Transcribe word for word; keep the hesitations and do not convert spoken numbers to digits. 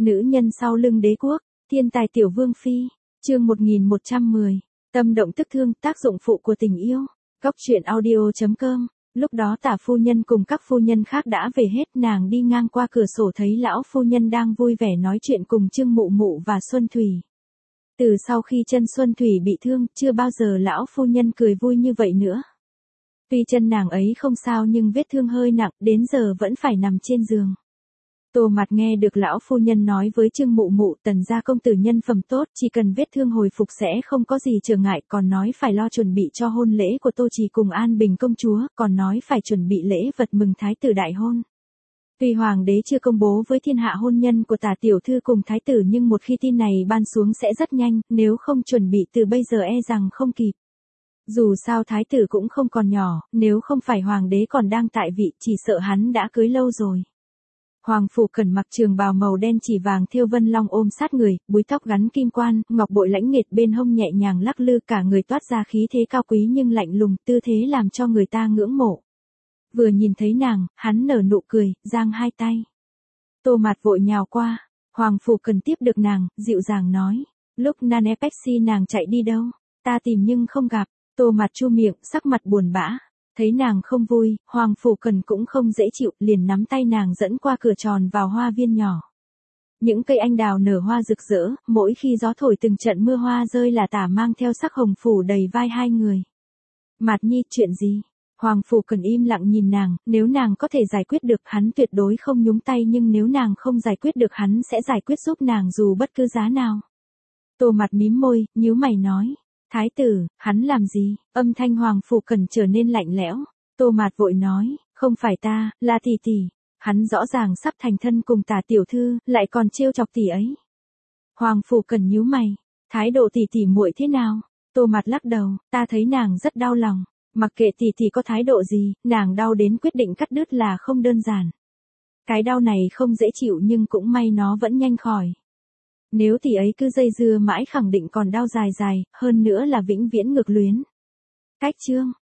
Nữ nhân sau lưng đế quốc, thiên tài tiểu vương phi, chương một nghìn một trăm mười, tâm động tức thương, tác dụng phụ của tình yêu. Góc truyện audio chấm com. Lúc đó Tả phu nhân cùng các phu nhân khác đã về hết, nàng đi ngang qua cửa sổ thấy lão phu nhân đang vui vẻ nói chuyện cùng Trương Mụ Mụ và Xuân Thủy. Từ sau khi chân Xuân Thủy bị thương, chưa bao giờ lão phu nhân cười vui như vậy nữa. Tuy chân nàng ấy không sao nhưng vết thương hơi nặng, đến giờ vẫn phải nằm trên giường. Tô Mạt nghe được lão phu nhân nói với Trương Mụ Mụ, Tần gia công tử nhân phẩm tốt, chỉ cần vết thương hồi phục sẽ không có gì trở ngại, còn nói phải lo chuẩn bị cho hôn lễ của Tô Trì cùng An Bình công chúa, còn nói phải chuẩn bị lễ vật mừng thái tử đại hôn. Tuy hoàng đế chưa công bố với thiên hạ hôn nhân của Tả tiểu thư cùng thái tử, nhưng một khi tin này ban xuống sẽ rất nhanh, nếu không chuẩn bị từ bây giờ e rằng không kịp. Dù sao thái tử cũng không còn nhỏ, nếu không phải hoàng đế còn đang tại vị, chỉ sợ hắn đã cưới lâu rồi. Hoàng Phủ Cẩn mặc trường bào màu đen chỉ vàng thêu vân long ôm sát người, búi tóc gắn kim quan, ngọc bội lãnh nghiệt bên hông nhẹ nhàng lắc lư, cả người toát ra khí thế cao quý nhưng lạnh lùng, tư thế làm cho người ta ngưỡng mộ. Vừa nhìn thấy nàng, hắn nở nụ cười, giang hai tay. Tô Mạt vội nhào qua, Hoàng Phủ Cẩn tiếp được nàng, dịu dàng nói, lúc Nane Pepsi nàng chạy đi đâu, ta tìm nhưng không gặp. Tô Mạt chu miệng, sắc mặt buồn bã. Thấy nàng không vui, Hoàng Phủ Cẩn cũng không dễ chịu, liền nắm tay nàng dẫn qua cửa tròn vào hoa viên nhỏ. Những cây anh đào nở hoa rực rỡ, mỗi khi gió thổi từng trận mưa hoa rơi là tả mang theo sắc hồng phủ đầy vai hai người. Mạt nhi, chuyện gì? Hoàng Phủ Cẩn im lặng nhìn nàng, nếu nàng có thể giải quyết được hắn tuyệt đối không nhúng tay, nhưng nếu nàng không giải quyết được hắn sẽ giải quyết giúp nàng dù bất cứ giá nào. Tô Mạt mím môi, nhíu mày nói. Thái tử, hắn làm gì? Âm thanh Hoàng Phủ Cẩn trở nên lạnh lẽo. Tô Mạt vội nói, không phải ta, là tỷ tỷ. Hắn rõ ràng sắp thành thân cùng Tả tiểu thư, lại còn trêu chọc tỷ ấy. Hoàng Phủ Cẩn nhíu mày, thái độ tỷ tỷ muội thế nào? Tô Mạt lắc đầu, ta thấy nàng rất đau lòng. Mặc kệ tỷ tỷ có thái độ gì, nàng đau đến quyết định cắt đứt là không đơn giản. Cái đau này không dễ chịu nhưng cũng may nó vẫn nhanh khỏi. Nếu tỷ ấy cứ dây dưa mãi khẳng định còn đau dài dài, hơn nữa là vĩnh viễn ngược luyến. Cách chương,